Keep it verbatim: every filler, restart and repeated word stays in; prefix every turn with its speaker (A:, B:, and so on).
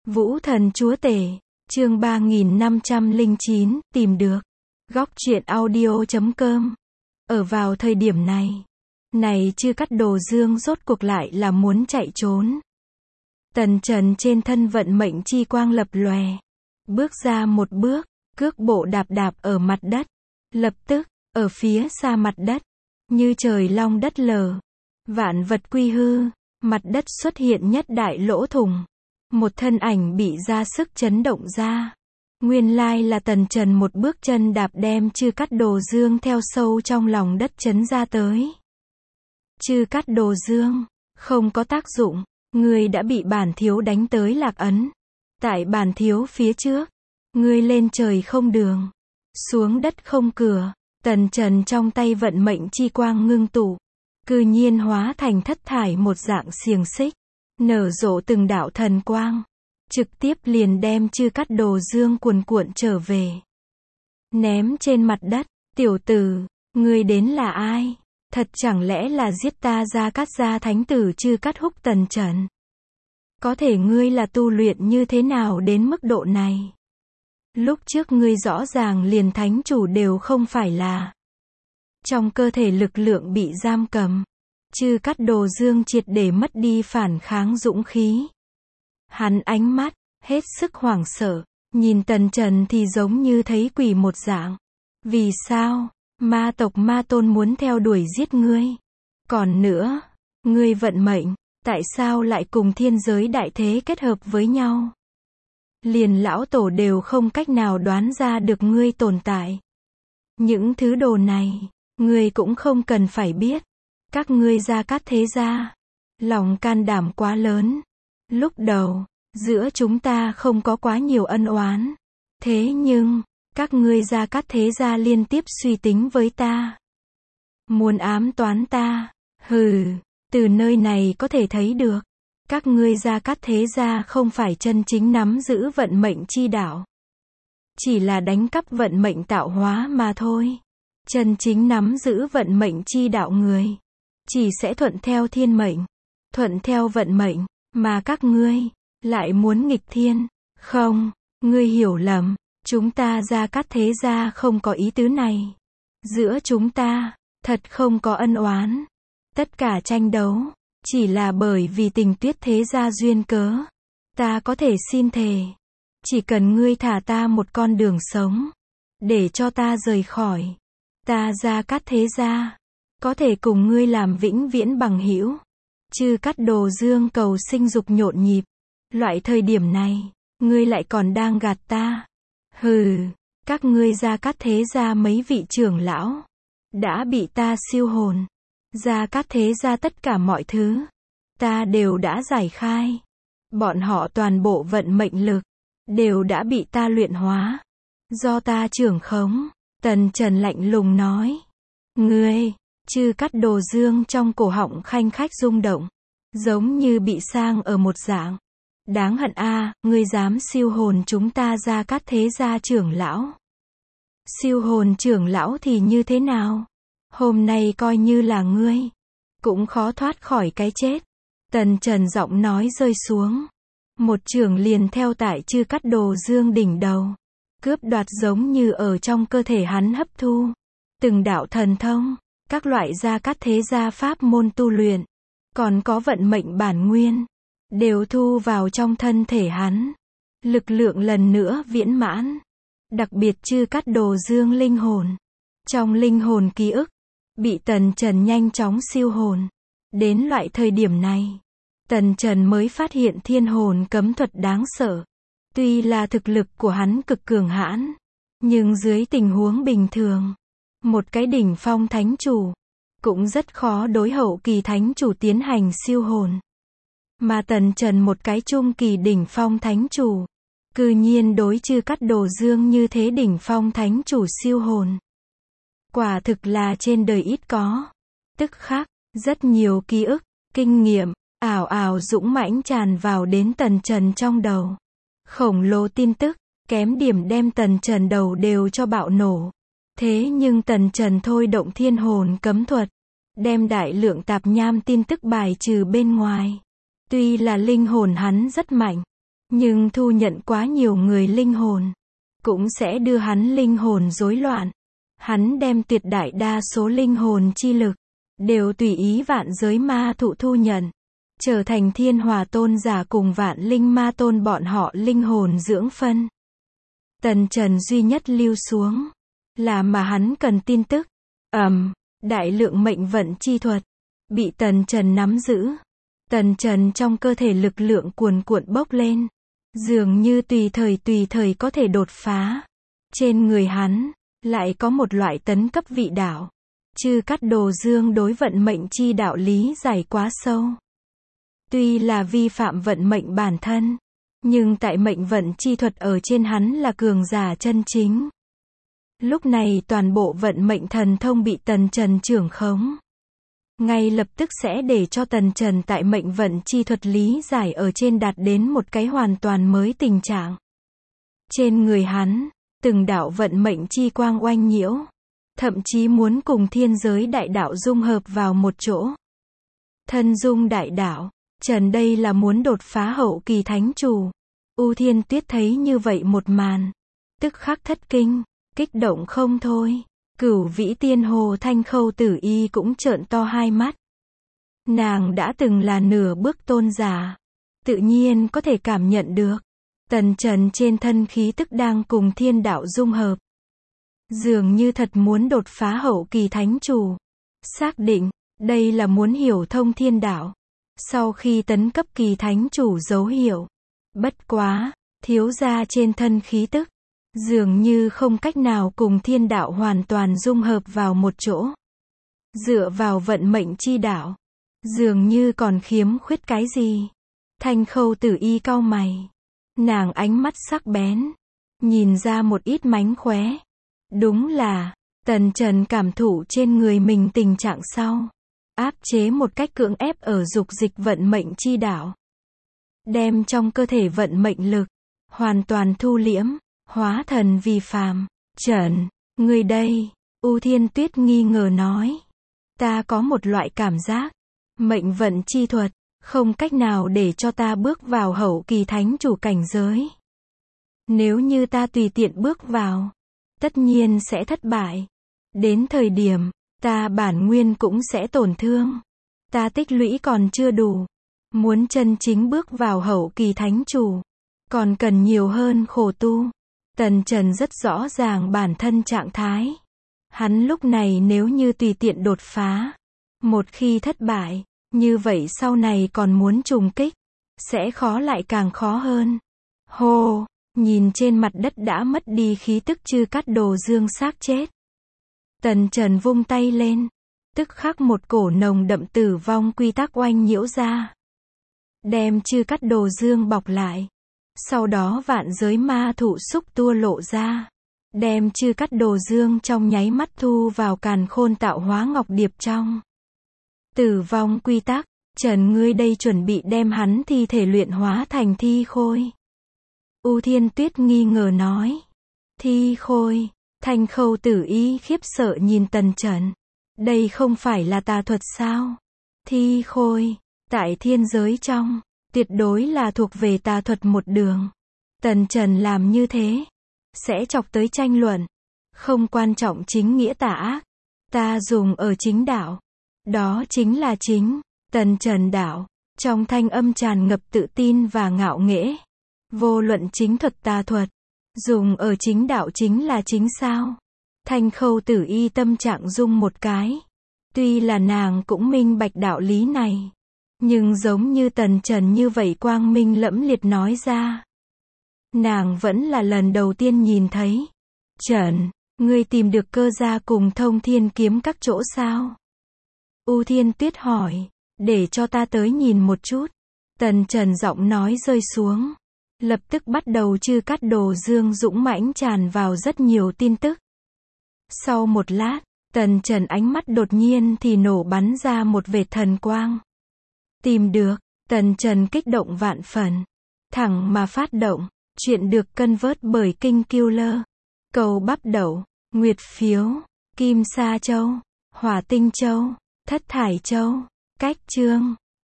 A: Vũ Thần Chúa Tể, chương ba nghìn năm trăm lẻ chín, tìm được. Góc truyện audio chấm com. Ở vào thời điểm này, này Chư Cát Đồ Dương rốt cuộc lại là muốn chạy trốn. Tần Trần trên thân vận mệnh chi quang lập lòe, bước ra một bước, cước bộ đạp đạp ở mặt đất. Lập tức, ở phía xa mặt đất, như trời long đất lở, vạn vật quy hư, mặt đất xuất hiện nhất đại lỗ thủng. Một thân ảnh bị ra sức chấn động ra. Nguyên lai là Tần Trần một bước chân đạp đem Chư Cát Đồ Dương theo sâu trong lòng đất chấn ra tới. Chư Cát Đồ Dương, không có tác dụng, ngươi đã bị bản thiếu đánh tới lạc ấn. Tại bản thiếu phía trước, ngươi lên trời không đường, xuống đất không cửa. Tần Trần trong tay vận mệnh chi quang ngưng tụ, cư nhiên hóa thành thất thải một dạng xiềng xích, nở rộ từng đạo thần quang, trực tiếp liền đem Chư Cát Đồ Dương cuồn cuộn trở về. Ném trên mặt đất, tiểu tử, ngươi đến là ai? Thật chẳng lẽ là giết ta Gia Cát gia thánh tử Chư Cát Húc? Tần Trần, có thể ngươi là tu luyện như thế nào đến mức độ này? Lúc trước ngươi rõ ràng liền thánh chủ đều không phải là. Trong cơ thể lực lượng bị giam cầm, Chư Cát Đồ Dương triệt để mất đi phản kháng dũng khí. Hắn ánh mắt hết sức hoảng sợ, nhìn Tần Trần thì giống như thấy quỷ một dạng. Vì sao? Ma tộc Ma Tôn muốn theo đuổi giết ngươi. Còn nữa, ngươi vận mệnh, tại sao lại cùng thiên giới đại thế kết hợp với nhau? Liền lão tổ đều không cách nào đoán ra được ngươi tồn tại. Những thứ đồ này, ngươi cũng không cần phải biết. Các ngươi Gia Cát thế gia, lòng can đảm quá lớn. Lúc đầu, giữa chúng ta không có quá nhiều ân oán. Thế nhưng, các ngươi Gia Cát thế gia liên tiếp suy tính với ta. Muốn ám toán ta. Hừ, từ nơi này có thể thấy được. Các ngươi Gia Cát thế gia không phải chân chính nắm giữ vận mệnh chi đạo. Chỉ là đánh cắp vận mệnh tạo hóa mà thôi. Chân chính nắm giữ vận mệnh chi đạo người, chỉ sẽ thuận theo thiên mệnh, thuận theo vận mệnh, mà các ngươi, lại muốn nghịch thiên. Không, ngươi hiểu lầm, chúng ta Gia Cát thế gia không có ý tứ này. Giữa chúng ta, thật không có ân oán. Tất cả tranh đấu, chỉ là bởi vì Tình Tuyết thế gia duyên cớ. Ta có thể xin thề, chỉ cần ngươi thả ta một con đường sống, để cho ta rời khỏi, ta Gia Cát thế gia, có thể cùng ngươi làm vĩnh viễn bằng hữu. Chư Cát Đồ Dương cầu sinh dục nhộn nhịp. Loại thời điểm này, ngươi lại còn đang gạt ta. Hừ, các ngươi Gia Cát thế gia mấy vị trưởng lão, đã bị ta siêu hồn. Gia Cát thế gia tất cả mọi thứ, ta đều đã giải khai. Bọn họ toàn bộ vận mệnh lực, đều đã bị ta luyện hóa. Do ta trưởng khống. Tần Trần lạnh lùng nói. Ngươi, Chư Cát Đồ Dương trong cổ họng khanh khách rung động, giống như bị sang ở một dạng. Đáng hận a, à, ngươi dám siêu hồn chúng ta Gia Cát thế gia trưởng lão. Siêu hồn trưởng lão thì như thế nào? Hôm nay coi như là ngươi, cũng khó thoát khỏi cái chết. Tần Trần giọng nói rơi xuống, một chưởng liền theo tại Chư Cát Đồ Dương đỉnh đầu, cướp đoạt giống như ở trong cơ thể hắn hấp thu. Từng đạo thần thông, các loại Gia Cát thế gia pháp môn tu luyện, còn có vận mệnh bản nguyên, đều thu vào trong thân thể hắn. Lực lượng lần nữa viễn mãn. Đặc biệt Chư Cát Đồ Dương linh hồn, trong linh hồn ký ức, bị Tần Trần nhanh chóng siêu hồn. Đến loại thời điểm này, Tần Trần mới phát hiện thiên hồn cấm thuật đáng sợ. Tuy là thực lực của hắn cực cường hãn, nhưng dưới tình huống bình thường, một cái đỉnh phong thánh chủ, cũng rất khó đối hậu kỳ thánh chủ tiến hành siêu hồn. Mà Tần Trần một cái trung kỳ đỉnh phong thánh chủ, cư nhiên đối Chư Cát Đồ Dương như thế đỉnh phong thánh chủ siêu hồn. Quả thực là trên đời ít có. Tức khắc, rất nhiều ký ức, kinh nghiệm, ảo ảo dũng mãnh tràn vào đến Tần Trần trong đầu. Khổng lồ tin tức, kém điểm đem Tần Trần đầu đều cho bạo nổ. Thế nhưng Tần Trần thôi động thiên hồn cấm thuật, đem đại lượng tạp nham tin tức bài trừ bên ngoài. Tuy là linh hồn hắn rất mạnh, Nhưng thu nhận quá nhiều người linh hồn, cũng sẽ đưa hắn linh hồn rối loạn. Hắn đem tuyệt đại đa số linh hồn chi lực, đều tùy ý vạn giới ma thụ thu nhận, trở thành thiên hòa tôn giả cùng vạn linh ma tôn bọn họ linh hồn dưỡng phân. Tần Trần duy nhất lưu xuống, là mà hắn cần tin tức. ầm, um, đại lượng mệnh vận chi thuật, bị Tần Trần nắm giữ. Tần Trần trong cơ thể lực lượng cuồn cuộn bốc lên, dường như tùy thời tùy thời có thể đột phá. Trên người hắn, lại có một loại tấn cấp vị đạo. Chư Cát Đồ Dương đối vận mệnh chi đạo lý giải quá sâu. Tuy là vi phạm vận mệnh bản thân, nhưng tại mệnh vận chi thuật ở trên hắn là cường giả chân chính. Lúc này toàn bộ vận mệnh thần thông bị Tần Trần trưởng khống. Ngay lập tức sẽ để cho Tần Trần tại mệnh vận chi thuật lý giải ở trên đạt đến một cái hoàn toàn mới tình trạng. Trên người hắn, từng đạo vận mệnh chi quang oanh nhiễu, thậm chí muốn cùng thiên giới đại đạo dung hợp vào một chỗ. Thân dung đại đạo, Trần đây là muốn đột phá hậu kỳ thánh chủ. U Thiên Tuyết thấy như vậy một màn, tức khắc thất kinh, kích động không thôi. Cửu Vĩ Tiên Hồ Thanh Khâu Tử Y cũng trợn to hai mắt. Nàng đã từng là nửa bước tôn giả, tự nhiên có thể cảm nhận được Tần Trần trên thân khí tức đang cùng thiên đạo dung hợp. Dường như thật muốn đột phá hậu kỳ thánh chủ. Xác định, đây là muốn hiểu thông thiên đạo. Sau khi tấn cấp kỳ thánh chủ dấu hiệu. Bất quá, thiếu gia trên thân khí tức, dường như không cách nào cùng thiên đạo hoàn toàn dung hợp vào một chỗ. Dựa vào vận mệnh chi đạo, dường như còn khiếm khuyết cái gì. Thanh Khâu Tử Y cau mày. Nàng ánh mắt sắc bén, nhìn ra một ít mánh khóe. Đúng là, Tần Trần cảm thụ trên người mình tình trạng sau. Áp chế một cách cưỡng ép ở dục dịch vận mệnh chi đạo. Đem trong cơ thể vận mệnh lực, hoàn toàn thu liễm, hóa thần vì phàm. Trần, người đây, U Thiên Tuyết nghi ngờ nói. Ta có một loại cảm giác, mệnh vận chi thuật, không cách nào để cho ta bước vào hậu kỳ thánh chủ cảnh giới. Nếu như ta tùy tiện bước vào, tất nhiên sẽ thất bại. Đến thời điểm, ta bản nguyên cũng sẽ tổn thương. Ta tích lũy còn chưa đủ. Muốn chân chính bước vào hậu kỳ thánh chủ, còn cần nhiều hơn khổ tu. Tần Trần rất rõ ràng bản thân trạng thái. Hắn lúc này nếu như tùy tiện đột phá, một khi thất bại, như vậy sau này còn muốn trùng kích, sẽ khó lại càng khó hơn. Hô, nhìn trên mặt đất đã mất đi khí tức Chư Cát Đồ Dương xác chết. Tần Trần vung tay lên, tức khắc một cổ nồng đậm tử vong quy tắc oanh nhiễu ra. Đem Chư Cát Đồ Dương bọc lại. Sau đó vạn giới ma thụ xúc tua lộ ra. Đem Chư Cát Đồ Dương trong nháy mắt thu vào càn khôn tạo hóa ngọc điệp trong. Tử vong quy tắc, Trần ngươi đây chuẩn bị đem hắn thi thể luyện hóa thành thi khôi. U Thiên Tuyết nghi ngờ nói. Thi khôi, Thanh Khâu Tử Y khiếp sợ nhìn Tần Trần. Đây không phải là tà thuật sao? Thi khôi, tại thiên giới trong, tuyệt đối là thuộc về tà thuật một đường. Tần Trần làm như thế, sẽ chọc tới tranh luận. Không quan trọng chính nghĩa tà ác, ta dùng ở chính đạo. Đó chính là chính, Tần Trần đạo, trong thanh âm tràn ngập tự tin và ngạo nghễ. Vô luận chính thuật tà thuật, dùng ở chính đạo chính là chính sao. Thanh Khâu Tử Y tâm trạng rung một cái. Tuy là nàng cũng minh bạch đạo lý này, nhưng giống như Tần Trần như vậy quang minh lẫm liệt nói ra, nàng vẫn là lần đầu tiên nhìn thấy. Trần, ngươi tìm được cơ gia cùng Thông Thiên kiếm các chỗ sao? U Thiên Tuyết hỏi, để cho ta tới nhìn một chút. Tần Trần giọng nói rơi xuống, lập tức bắt đầu Chư Cát Đồ Dương dũng mãnh tràn vào rất nhiều tin tức. Sau một lát, Tần Trần ánh mắt đột nhiên thì nổ bắn ra một vệt thần quang. Tìm được, Tần Trần kích động vạn phần. Thẳng mà phát động, chuyện được cân vớt bởi Kinh Killer. Cầu bắp đậu, Nguyệt phiếu, Kim Sa Châu, Hỏa Tinh Châu, Thất Thải Châu, Cách Chương.